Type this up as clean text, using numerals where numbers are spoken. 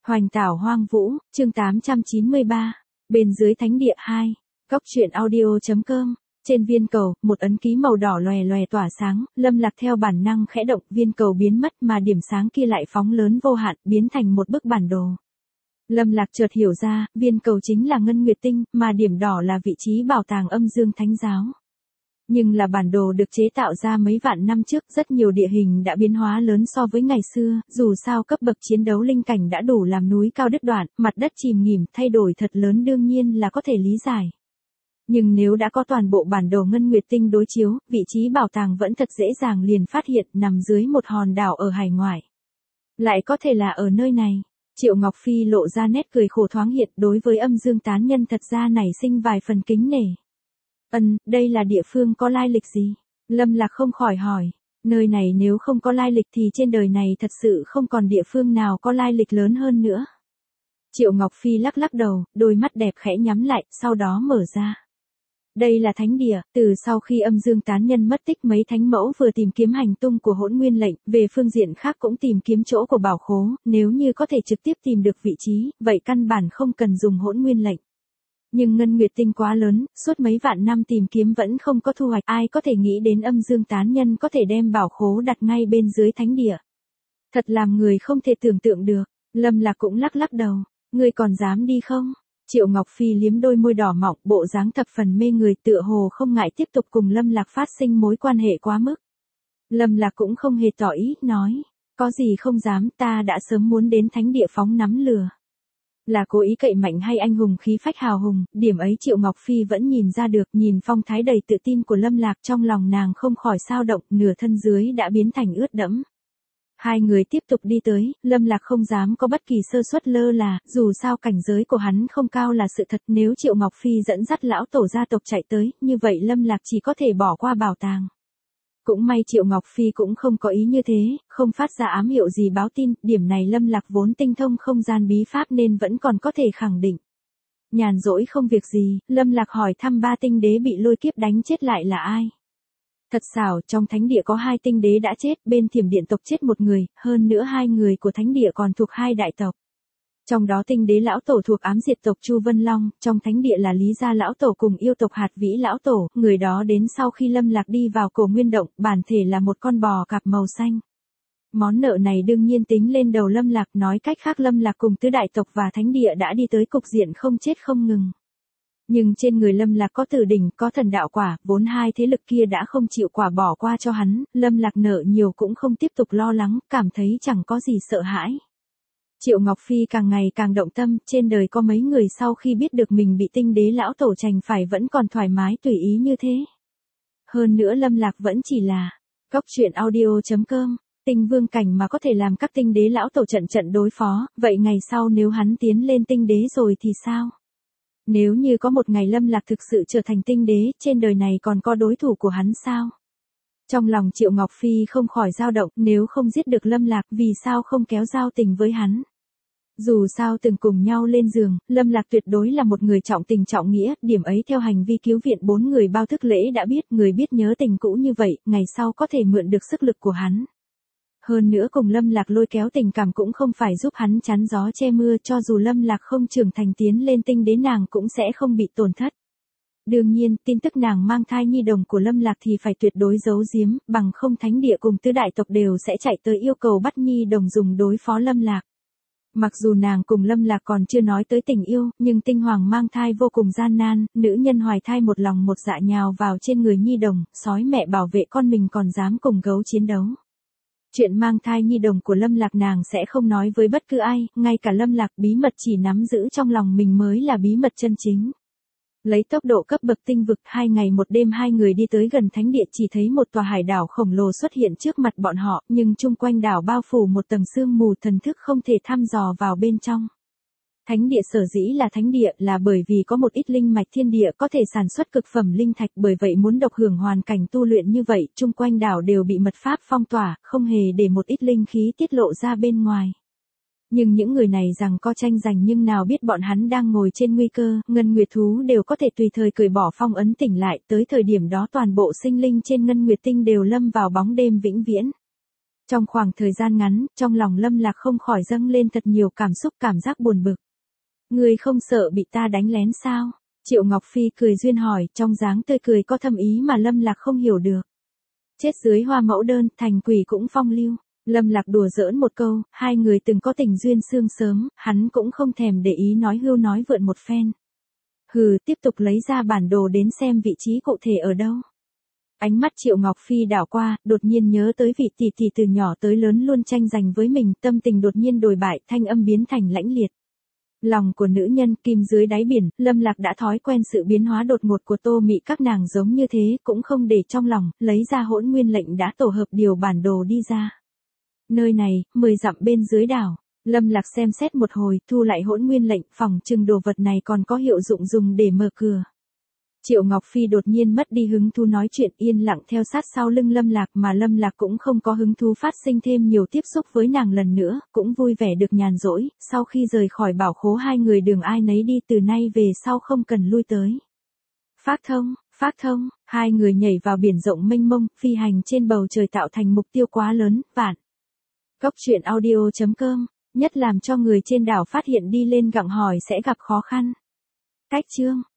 Hoành tảo hoang vũ, chương 893. Bên dưới thánh địa 2. Góc truyện audio.com. Trên viên cầu, một ấn ký màu đỏ lòe lòe tỏa sáng, Lâm Lạc theo bản năng khẽ động, viên cầu biến mất mà điểm sáng kia lại phóng lớn vô hạn, biến thành một bức bản đồ. Lâm Lạc chợt hiểu ra, viên cầu chính là Ngân Nguyệt Tinh, mà điểm đỏ là vị trí bảo tàng Âm Dương Thánh Giáo. Nhưng là bản đồ được chế tạo ra mấy vạn năm trước, rất nhiều địa hình đã biến hóa lớn so với ngày xưa, dù sao cấp bậc chiến đấu linh cảnh đã đủ làm núi cao đứt đoạn, mặt đất chìm nghỉm, thay đổi thật lớn đương nhiên là có thể lý giải. Nhưng nếu đã có toàn bộ bản đồ Ngân Nguyệt Tinh đối chiếu, vị trí bảo tàng vẫn thật dễ dàng liền phát hiện nằm dưới một hòn đảo ở hải ngoại. Lại có thể là ở nơi này. Triệu Ngọc Phi lộ ra nét cười khổ thoáng hiện, đối với Âm Dương tán nhân thật ra nảy sinh vài phần kính nể. Đây là địa phương có lai lịch gì? Lâm Lạc không khỏi hỏi. Nơi này nếu không có lai lịch thì trên đời này thật sự không còn địa phương nào có lai lịch lớn hơn nữa. Triệu Ngọc Phi lắc lắc đầu, đôi mắt đẹp khẽ nhắm lại, sau đó mở ra. Đây là thánh địa, từ sau khi Âm Dương tán nhân mất tích mấy thánh mẫu vừa tìm kiếm hành tung của Hỗn Nguyên lệnh, về phương diện khác cũng tìm kiếm chỗ của bảo khố, nếu như có thể trực tiếp tìm được vị trí, vậy căn bản không cần dùng Hỗn Nguyên lệnh. Nhưng Ngân Nguyệt Tinh quá lớn, suốt mấy vạn năm tìm kiếm vẫn không có thu hoạch, ai có thể nghĩ đến Âm Dương tán nhân có thể đem bảo khố đặt ngay bên dưới thánh địa. Thật làm người không thể tưởng tượng được. Lâm Lạc cũng lắc lắc đầu, ngươi còn dám đi không? Triệu Ngọc Phi liếm đôi môi đỏ mọng, bộ dáng thập phần mê người, tựa hồ không ngại tiếp tục cùng Lâm Lạc phát sinh mối quan hệ quá mức. Lâm Lạc cũng không hề tỏ ý, nói, có gì không dám, ta đã sớm muốn đến thánh địa phóng nắm lừa. Là cố ý cậy mạnh hay anh hùng khí phách hào hùng, điểm ấy Triệu Ngọc Phi vẫn nhìn ra được, nhìn phong thái đầy tự tin của Lâm Lạc trong lòng nàng không khỏi sao động, nửa thân dưới đã biến thành ướt đẫm. Hai người tiếp tục đi tới, Lâm Lạc không dám có bất kỳ sơ suất lơ là, dù sao cảnh giới của hắn không cao là sự thật, nếu Triệu Ngọc Phi dẫn dắt lão tổ gia tộc chạy tới, như vậy Lâm Lạc chỉ có thể bỏ qua bảo tàng. Cũng may Triệu Ngọc Phi cũng không có ý như thế, không phát ra ám hiệu gì báo tin, điểm này Lâm Lạc vốn tinh thông không gian bí pháp nên vẫn còn có thể khẳng định. Nhàn rỗi không việc gì, Lâm Lạc hỏi thăm ba tinh đế bị lôi kiếp đánh chết lại là ai. Thật xảo, trong thánh địa có 2 tinh đế đã chết, bên Thiểm Điện tộc chết 1 người, hơn nữa 2 người của thánh địa còn thuộc 2 đại tộc. Trong đó tinh đế lão tổ thuộc ám diệt tộc Chu Vân Long, trong thánh địa là Lý Gia lão tổ cùng yêu tộc Hạt Vĩ lão tổ, người đó đến sau khi Lâm Lạc đi vào Cổ Nguyên động, bản thể là một con bò cạp màu xanh. Món nợ này đương nhiên tính lên đầu Lâm Lạc, nói cách khác Lâm Lạc cùng tứ đại tộc và thánh địa đã đi tới cục diện không chết không ngừng. Nhưng trên người Lâm Lạc có tử đỉnh, có thần đạo quả, vốn 2 thế lực kia đã không chịu quả bỏ qua cho hắn, Lâm Lạc nợ nhiều cũng không tiếp tục lo lắng, cảm thấy chẳng có gì sợ hãi. Triệu Ngọc Phi càng ngày càng động tâm, trên đời có mấy người sau khi biết được mình bị tinh đế lão tổ trành phải vẫn còn thoải mái tùy ý như thế. Hơn nữa Lâm Lạc vẫn chỉ là góc truyện audio.com, tinh vương cảnh mà có thể làm các tinh đế lão tổ trận đối phó, vậy ngày sau nếu hắn tiến lên tinh đế rồi thì sao? Nếu như có một ngày Lâm Lạc thực sự trở thành tinh đế, trên đời này còn có đối thủ của hắn sao? Trong lòng Triệu Ngọc Phi không khỏi dao động, nếu không giết được Lâm Lạc, vì sao không kéo giao tình với hắn? Dù sao từng cùng nhau lên giường, Lâm Lạc tuyệt đối là một người trọng tình trọng nghĩa, điểm ấy theo hành vi cứu viện 4 người bao thức lễ đã biết, người biết nhớ tình cũ như vậy, ngày sau có thể mượn được sức lực của hắn. Hơn nữa cùng Lâm Lạc lôi kéo tình cảm cũng không phải giúp hắn chắn gió che mưa, cho dù Lâm Lạc không trưởng thành tiến lên tinh đế nàng cũng sẽ không bị tổn thất. Đương nhiên, tin tức nàng mang thai nhi đồng của Lâm Lạc thì phải tuyệt đối giấu giếm, bằng không thánh địa cùng tứ đại tộc đều sẽ chạy tới yêu cầu bắt nhi đồng dùng đối phó Lâm Lạc. Mặc dù nàng cùng Lâm Lạc còn chưa nói tới tình yêu, nhưng tinh hoàng mang thai vô cùng gian nan, nữ nhân hoài thai một lòng một dạ nhào vào trên người nhi đồng, sói mẹ bảo vệ con mình còn dám cùng gấu chiến đấu. Chuyện mang thai nhi đồng của Lâm Lạc nàng sẽ không nói với bất cứ ai, ngay cả Lâm Lạc bí mật chỉ nắm giữ trong lòng mình mới là bí mật chân chính. Lấy tốc độ cấp bậc tinh vực, 2 ngày 1 đêm 2 người đi tới gần thánh địa, chỉ thấy một tòa hải đảo khổng lồ xuất hiện trước mặt bọn họ, nhưng chung quanh đảo bao phủ một tầng sương mù, thần thức không thể thăm dò vào bên trong. Thánh địa sở dĩ là thánh địa là bởi vì có một ít linh mạch thiên địa có thể sản xuất cực phẩm linh thạch, bởi vậy muốn độc hưởng hoàn cảnh tu luyện như vậy, chung quanh đảo đều bị mật pháp phong tỏa, không hề để một ít linh khí tiết lộ ra bên ngoài. Nhưng những người này rằng có tranh giành nhưng nào biết bọn hắn đang ngồi trên nguy cơ, Ngân Nguyệt thú đều có thể tùy thời cởi bỏ phong ấn tỉnh lại, tới thời điểm đó toàn bộ sinh linh trên Ngân Nguyệt Tinh đều lâm vào bóng đêm vĩnh viễn. Trong khoảng thời gian ngắn, trong lòng Lâm Lạc không khỏi dâng lên thật nhiều cảm xúc cảm giác buồn bực. Ngươi không sợ bị ta đánh lén sao? Triệu Ngọc Phi cười duyên hỏi, trong dáng tươi cười có thâm ý mà Lâm Lạc không hiểu được. Chết dưới hoa mẫu đơn, thành quỷ cũng phong lưu. Lâm Lạc đùa giỡn một câu, hai người từng có tình duyên sương sớm, hắn cũng không thèm để ý nói hưu nói vượn một phen. Hừ, tiếp tục lấy ra bản đồ đến xem vị trí cụ thể ở đâu. Ánh mắt Triệu Ngọc Phi đảo qua, đột nhiên nhớ tới vị tỷ tỷ từ nhỏ tới lớn luôn tranh giành với mình, tâm tình đột nhiên đổi bại, thanh âm biến thành lãnh liệt. Lòng của nữ nhân kim dưới đáy biển, Lâm Lạc đã thói quen sự biến hóa đột ngột của Tô Mị các nàng giống như thế, cũng không để trong lòng, lấy ra Hỗn Nguyên lệnh đã tổ hợp điều bản đồ đi ra. Nơi này, 10 dặm bên dưới đảo. Lâm Lạc xem xét một hồi, thu lại Hỗn Nguyên lệnh, phòng trừng đồ vật này còn có hiệu dụng dùng để mở cửa. Triệu Ngọc Phi đột nhiên mất đi hứng thú nói chuyện, yên lặng theo sát sau lưng Lâm Lạc, mà Lâm Lạc cũng không có hứng thú phát sinh thêm nhiều tiếp xúc với nàng lần nữa, cũng vui vẻ được nhàn rỗi, sau khi rời khỏi bảo khố hai người đường ai nấy đi, từ nay về sau không cần lui tới. Phát thông, hai người nhảy vào biển rộng mênh mông, phi hành trên bầu trời tạo thành mục tiêu quá lớn, vạn. Cốc truyện audio.com, nhất làm cho người trên đảo phát hiện đi lên gặng hỏi sẽ gặp khó khăn. Cách chương